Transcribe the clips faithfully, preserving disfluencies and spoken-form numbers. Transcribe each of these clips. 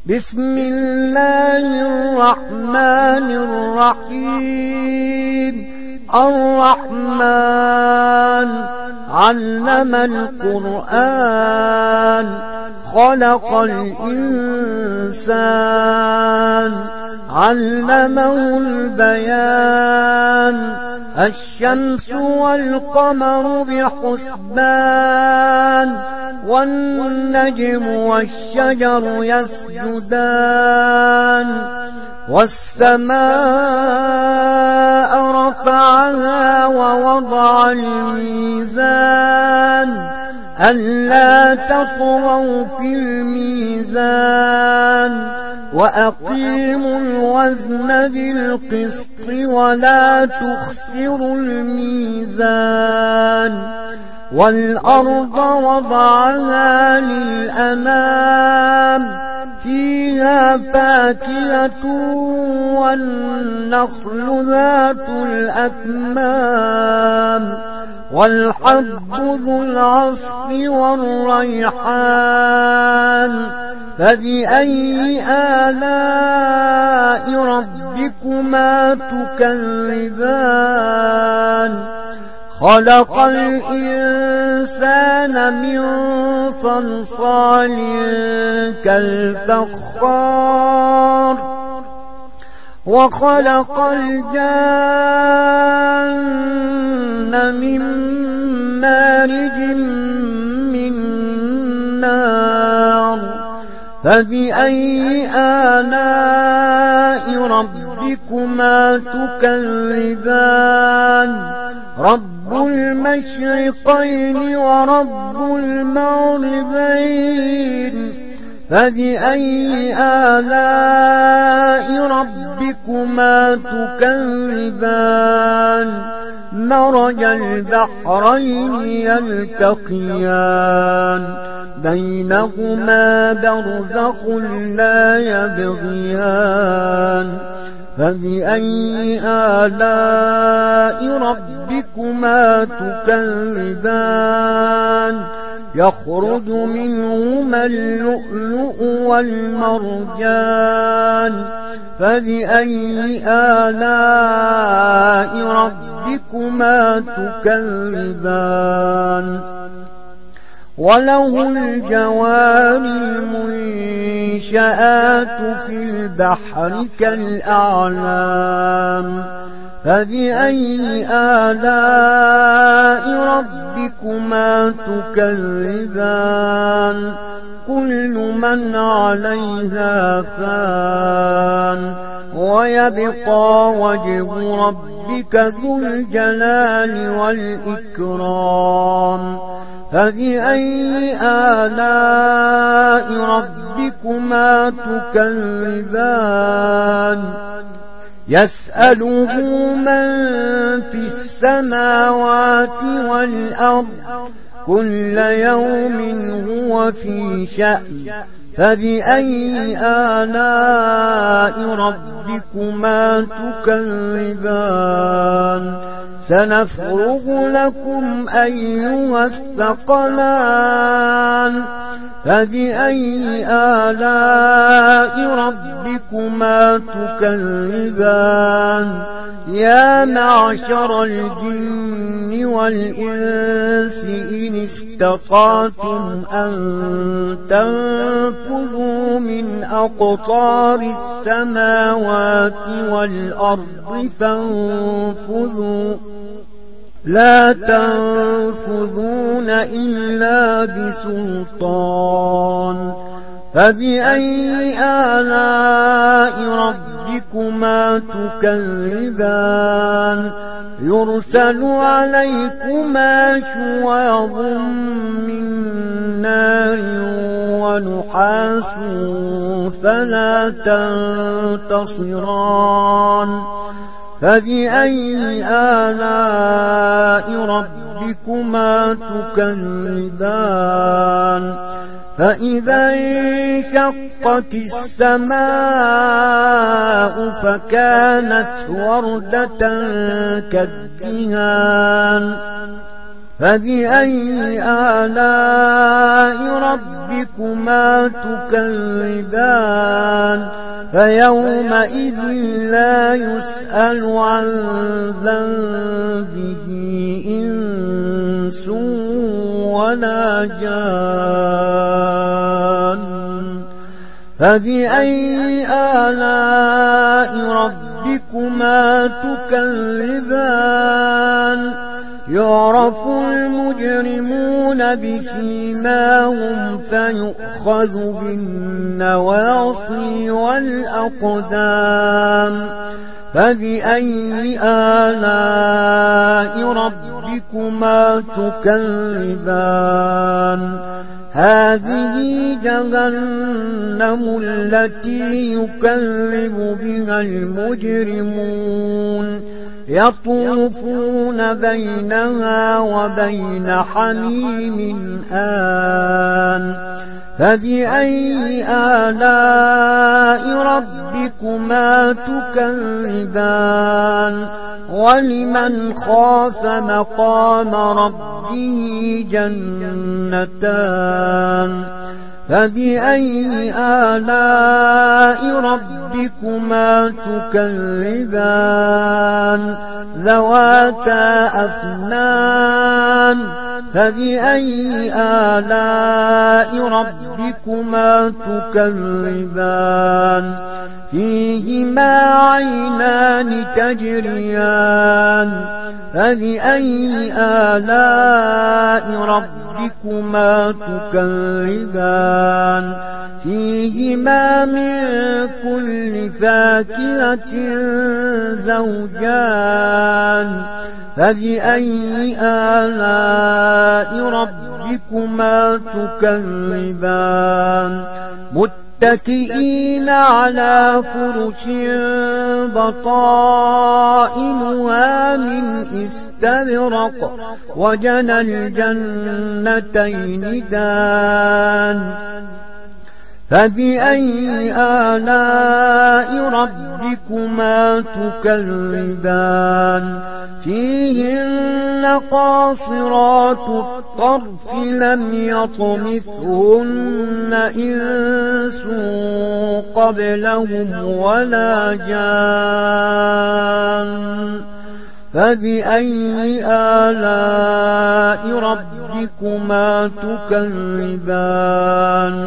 بسم الله الرحمن الرحيم. الرحمن علم القرآن خلق الإنسان علمه البيان. الشمس والقمر بحسبان والنجم والشجر يسجدان. والسماء رفعها ووضع الميزان ألا تطغوا في الميزان وأقيموا الوزن بالقسط ولا تخسروا الميزان. والأرض وضعها للأنام فيها فاكهة والنخل ذات الأكمام والحب ذو العصف والريحان. فبأي آلاء ربكما تكذبان؟ خلق الإنسان من صلصال كالفخار وخلق الجان من مارج من نار. فبأي آلاء ربكما تكذبان؟ رب المشرقين ورب المغربين. فبأي آلاء ربكما تكذبان؟ مرج البحرين يلتقيان بينهما برزخ لا يبغيان. فبأي آلاء ربكما تكذبان؟ يخرج منهما اللؤلؤ والمرجان. فبأي آلاء ربكما تكذبان؟ وله الجوار المنشآت في البحر كالأعلام. فبأي آلاء ربكما تكذبان؟ كل من عليها فان ويبقى وجه ربك ذو الجلال والإكرام. فبأي آلاء ربكما تكذبان؟ يسأله من في السماوات والأرض كل يوم هو في شأن. فبأي آلاء ربكما تكذبان؟ سنفرغ لكم أيها الثقلان. فبأي آلاء ربكما تكذبان؟ يا معشر الجن والإنس إن استطعتم أن تنفذوا من أقطار السماوات والأرض فانفذوا لا تنفذون إلا بسلطان. فبأي آلاء ربكما تكذبان؟ يرسل عليكما شواظ من نار ونحاس فلا تنتصران. فبأي آلاء ربكما تكذبان؟ فإذا انشقت السماء فكانت وردة كالدهان. فبأي آلاء ربكما تكذبان فيومئذ لا يسأل عن ذنبه إنس ولا جان فبأي آلاء ربكما تكذبان يعرف المجرمون بسيماهم فيؤخذ بالنواصي والأقدام فبأي آلاء ربكما تكذبان هذه جهنم التي يكذب بها المجرمون يطوفون بينها وبين حميم آن فبأي آلاء ربكما تكذبان ولمن خاف مقام ربه جنتان فبأي آلاء ربكما تكذبان ذواتا أفنان فبأي آلاء ربكما تكذبان فيهما عينان تجريان فبأي آلاء ربكما تكذبان فيهما من كل فاكهة زوجان فبأي آلاء ربكما تكذبان متكئين على فرش بطائنها من استبرق وجنى الجنتين دان فبأي آلاء ربكما تكذبان فيهن قاصرات الطرف لم يطمثهن إنس قبلهم ولا جان فبأي آلاء ربكما تكذبان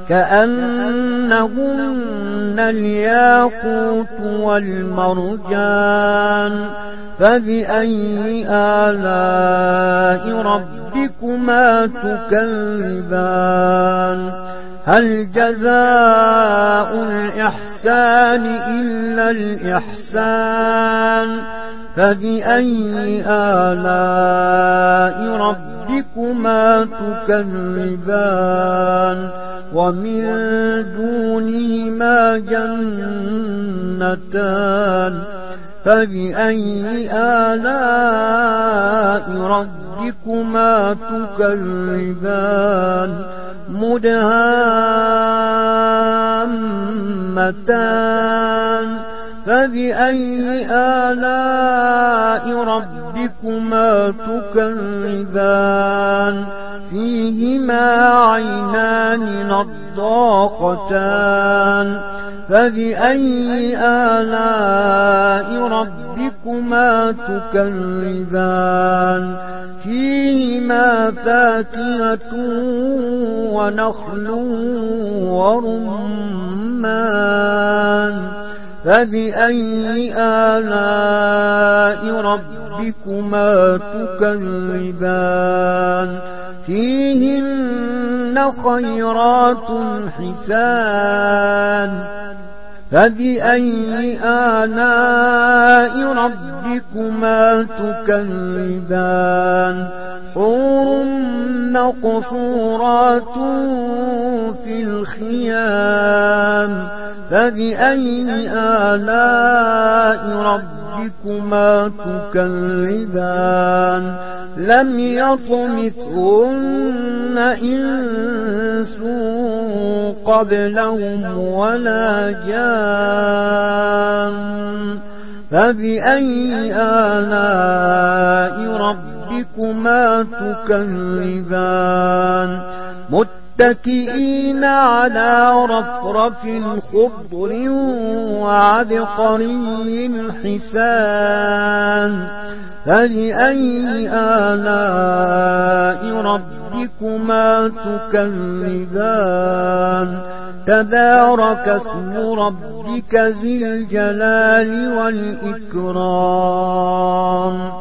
كأنهن الياقوت والمرجان فبأي آلاء ربكما تكذبان هل جزاء الإحسان إلا الإحسان فبأي آلاء ربكما تكذبان ومن دونهما جنتان فبأي آلاء ربكما تكذبان مدهامتان فبأي آلاء ربكما تكذبان فيهما عينان نضاختان فبأي آلاء ربكما تكذبان فيهما فاكهة ونخل ورمان فبأي آلاء ربكما تكذبان فيهن خيرات حسان فبأي آلاء ربكما تكذبان حور مقصورات في الخيام فبأي آلاء ربكما تكذبان لم يطمثهن إنس قبلهم ولا جان فبأي آلاء ربكما تكذبان متكئين على رفرف خضر وعبقري حسان فبأي آلاء ربكما تكذبان تبارك اسم ربك ذي الجلال والإكرام